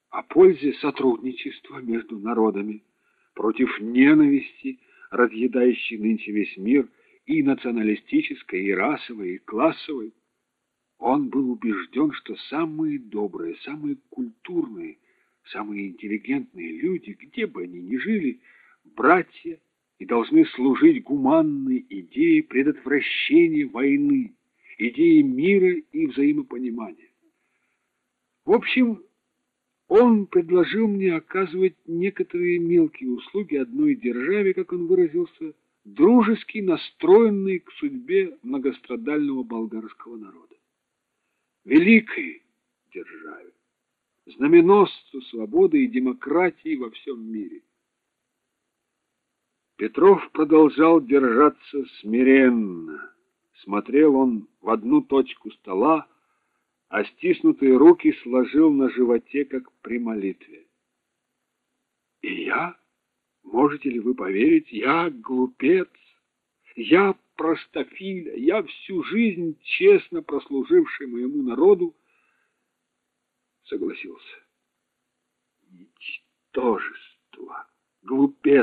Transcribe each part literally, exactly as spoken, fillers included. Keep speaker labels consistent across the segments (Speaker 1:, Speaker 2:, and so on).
Speaker 1: о пользе сотрудничества между народами против ненависти, разъедающей нынче весь мир, и националистической, и расовой, и классовой. Он был убежден, что самые добрые, самые культурные, самые интеллигентные люди, где бы они ни жили, братья, и должны служить гуманной идее предотвращения войны, идее мира и взаимопонимания. В общем, он предложил мне оказывать некоторые мелкие услуги одной державе, как он выразился, дружески настроенной к судьбе многострадального болгарского народа. Великой державе, знаменосцу свободы и демократии во всем мире. Петров продолжал держаться смиренно. Смотрел он в одну точку стола, а стиснутые руки сложил на животе, как при молитве. И я, можете ли вы поверить, я глупец, я простофиля, я всю жизнь честно прослуживший моему народу, согласился. Ничтожество, глупец,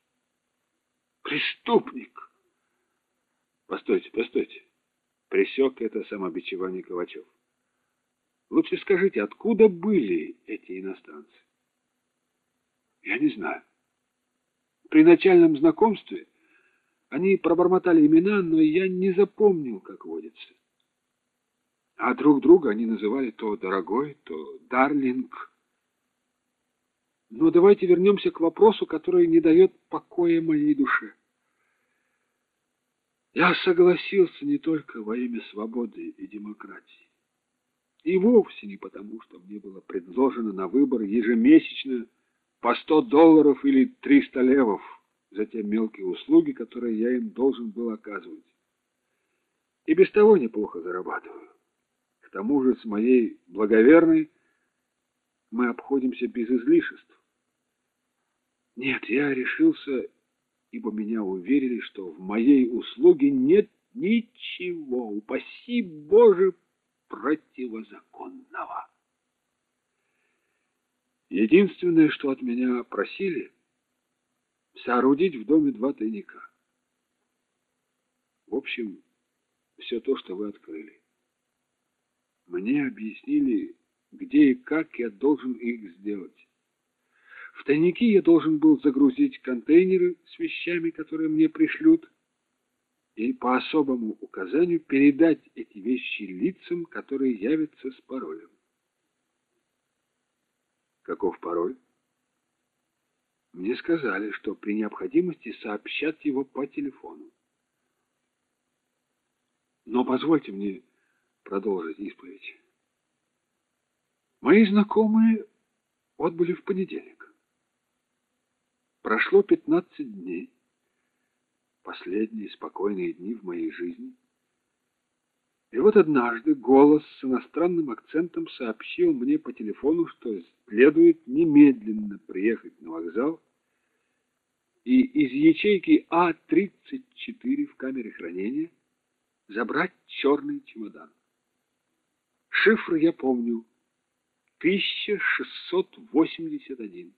Speaker 1: преступник. Постойте, постойте, пресек это самобичевание Ковачев. Лучше скажите, откуда были эти иностранцы? Я не знаю. При начальном знакомстве они пробормотали имена, но я не запомнил, как водится. А друг друга они называли то дорогой, то дарлинг. Но давайте вернемся к вопросу, который не дает покоя моей душе. Я согласился не только во имя свободы и демократии. И вовсе не потому, что мне было предложено на выбор ежемесячно по сто долларов или триста левов за те мелкие услуги, которые я им должен был оказывать. И без того неплохо зарабатываю. К тому же с моей благоверной мы обходимся без излишеств. Нет, я решился, ибо меня уверили, что в моей услуге нет ничего, упаси Боже, противозаконного. Единственное, что от меня просили, соорудить в доме два тайника. В общем, все то, что вы открыли. Мне объяснили, где и как я должен их сделать. В тайники я должен был загрузить контейнеры с вещами, которые мне пришлют, и по особому указанию передать эти вещи лицам, которые явятся с паролем. Каков пароль? Мне сказали, что при необходимости сообщат его по телефону. Но позвольте мне продолжить исповедь. Мои знакомые отбыли в понедельник. Прошло пятнадцать дней. Последние спокойные дни в моей жизни. И вот однажды голос с иностранным акцентом сообщил мне по телефону, что следует немедленно приехать на вокзал и из ячейки А тридцать четыре в камере хранения забрать черный чемодан. Шифр я помню. тысяча шестьсот восемьдесят один.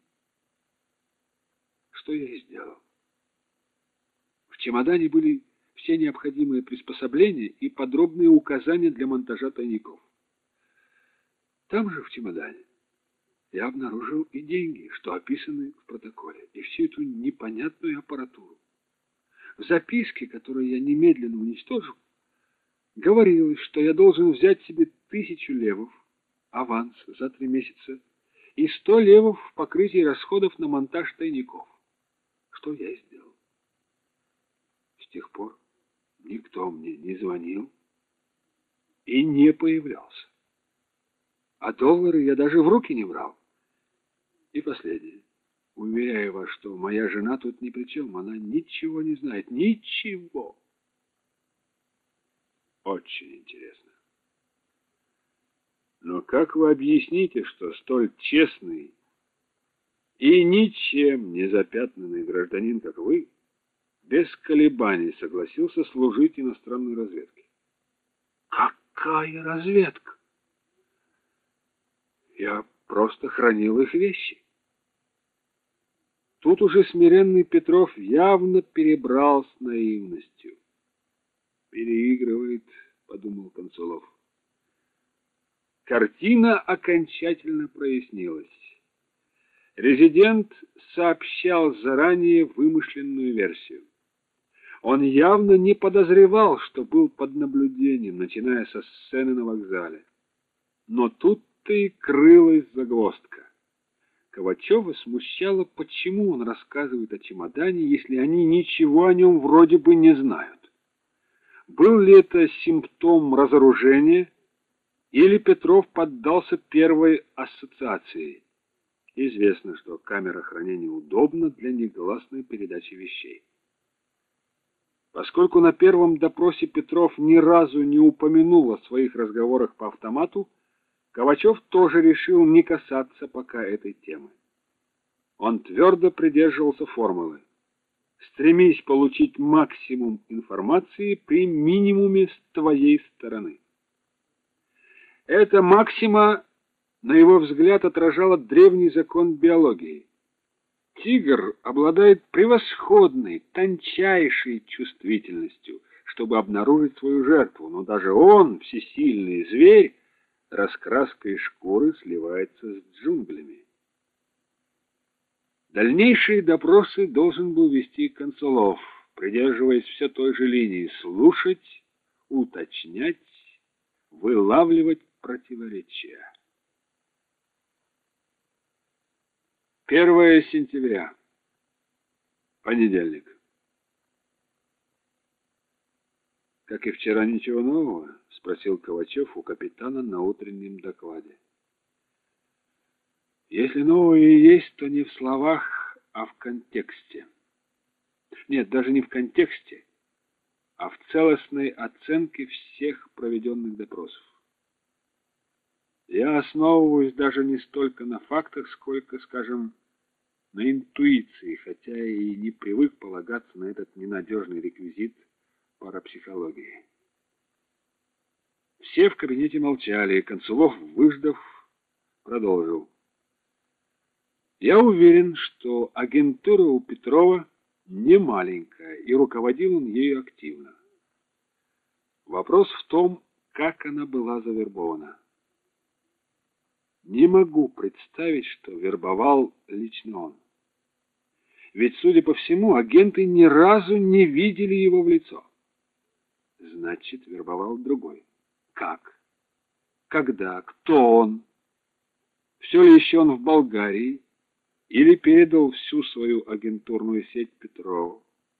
Speaker 1: Что я и сделал. В чемодане были все необходимые приспособления и подробные указания для монтажа тайников. Там же в чемодане я обнаружил и деньги, что описаны в протоколе, и всю эту непонятную аппаратуру. В записке, которую я немедленно уничтожил, говорилось, что я должен взять себе тысячу левов аванс за три месяца и сто левов в покрытии расходов на монтаж тайников. Что я и сделал. С тех пор никто мне не звонил и не появлялся. А доллары я даже в руки не брал. И последнее. Уверяю вас, что моя жена тут ни при чем. Она ничего не знает. Ничего. Очень интересно. Но как вы объясните, что столь честный и ничем не запятнанный гражданин, как вы, без колебаний согласился служить иностранной разведке? Какая разведка? Я просто хранил их вещи. Тут уже смиренный Петров явно перебрал с наивностью. «Переигрывает», — подумал Консулов. Картина окончательно прояснилась. Резидент сообщал заранее вымышленную версию. Он явно не подозревал, что был под наблюдением, начиная со сцены на вокзале. Но тут-то и крылась загвоздка. Ковачева смущало, почему он рассказывает о чемодане, если они ничего о нем вроде бы не знают. Был ли это симптом разоружения, или Петров поддался первой ассоциации? Известно, что камера хранения удобна для негласной передачи вещей. Поскольку на первом допросе Петров ни разу не упомянул о своих разговорах по автомату, Ковачев тоже решил не касаться пока этой темы. Он твердо придерживался формулы: стремись получить максимум информации при минимуме с твоей стороны. Эта максима, на его взгляд, отражала древний закон биологии. Тигр обладает превосходной, тончайшей чувствительностью, чтобы обнаружить свою жертву, но даже он, всесильный зверь, раскраской шкуры сливается с джунглями. Дальнейшие допросы должен был вести Консулов, придерживаясь все той же линии: слушать, уточнять, вылавливать противоречия. первое сентября. Понедельник. Как и вчера, ничего нового? Спросил Ковачев у капитана на утреннем докладе. Если новое и есть, то не в словах, а в контексте. Нет, даже не в контексте, а в целостной оценке всех проведенных допросов. Я основываюсь даже не столько на фактах, сколько, скажем, на интуиции, хотя и не привык полагаться на этот ненадежный реквизит парапсихологии. Все в кабинете молчали, и Консулов, выждав, продолжил. Я уверен, что агентура у Петрова не маленькая, и руководил он ею активно. Вопрос в том, как она была завербована. Не могу представить, что вербовал лично он. Ведь, судя по всему, агенты ни разу не видели его в лицо. Значит, вербовал другой. Как? Когда? Кто он? Все ли еще он в Болгарии? Или передал всю свою агентурную сеть Петрову?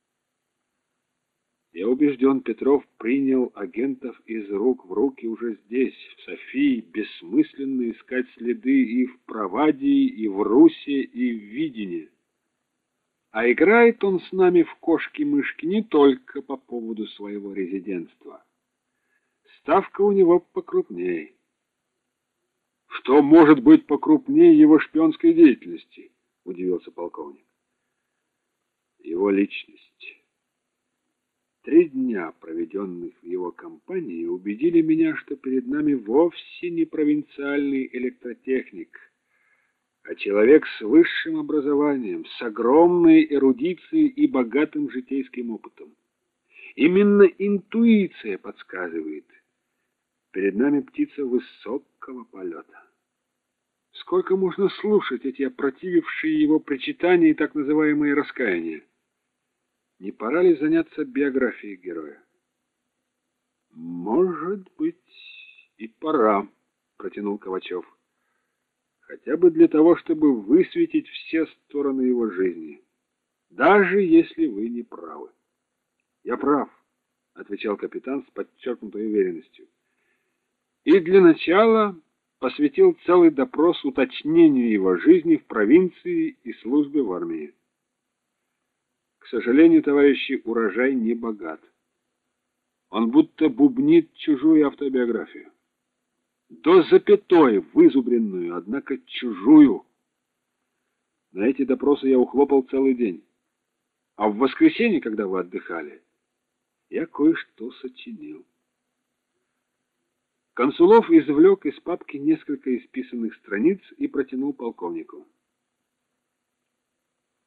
Speaker 1: Я убежден, Петров принял агентов из рук в руки уже здесь, в Софии. Бессмысленно искать следы и в Провадии, и в Русе, и в Видине. А играет он с нами в кошки-мышки не только по поводу своего резидентства. Ставка у него покрупнее. Что может быть покрупнее его шпионской деятельности? Удивился полковник. Его личность. Три дня, проведенных в его компании, убедили меня, что перед нами вовсе не провинциальный электротехник, а человек с высшим образованием, с огромной эрудицией и богатым житейским опытом. Именно интуиция подсказывает: перед нами птица высокого полета. Сколько можно слушать эти опротивившие его причитания и так называемые раскаяния? Не пора ли заняться биографией героя? Может быть, и пора, протянул Ковачев. Хотя бы для того, чтобы высветить все стороны его жизни, даже если вы не правы. Я прав, отвечал капитан с подчеркнутой уверенностью. И для начала посвятил целый допрос уточнению его жизни в провинции и службе в армии. К сожалению, товарищи, урожай не богат. Он будто бубнит чужую автобиографию. До запятой вызубренную, однако чужую. На эти допросы я ухлопал целый день. А в воскресенье, когда вы отдыхали, я кое-что сочинил. Консулов извлек из папки несколько исписанных страниц и протянул полковнику.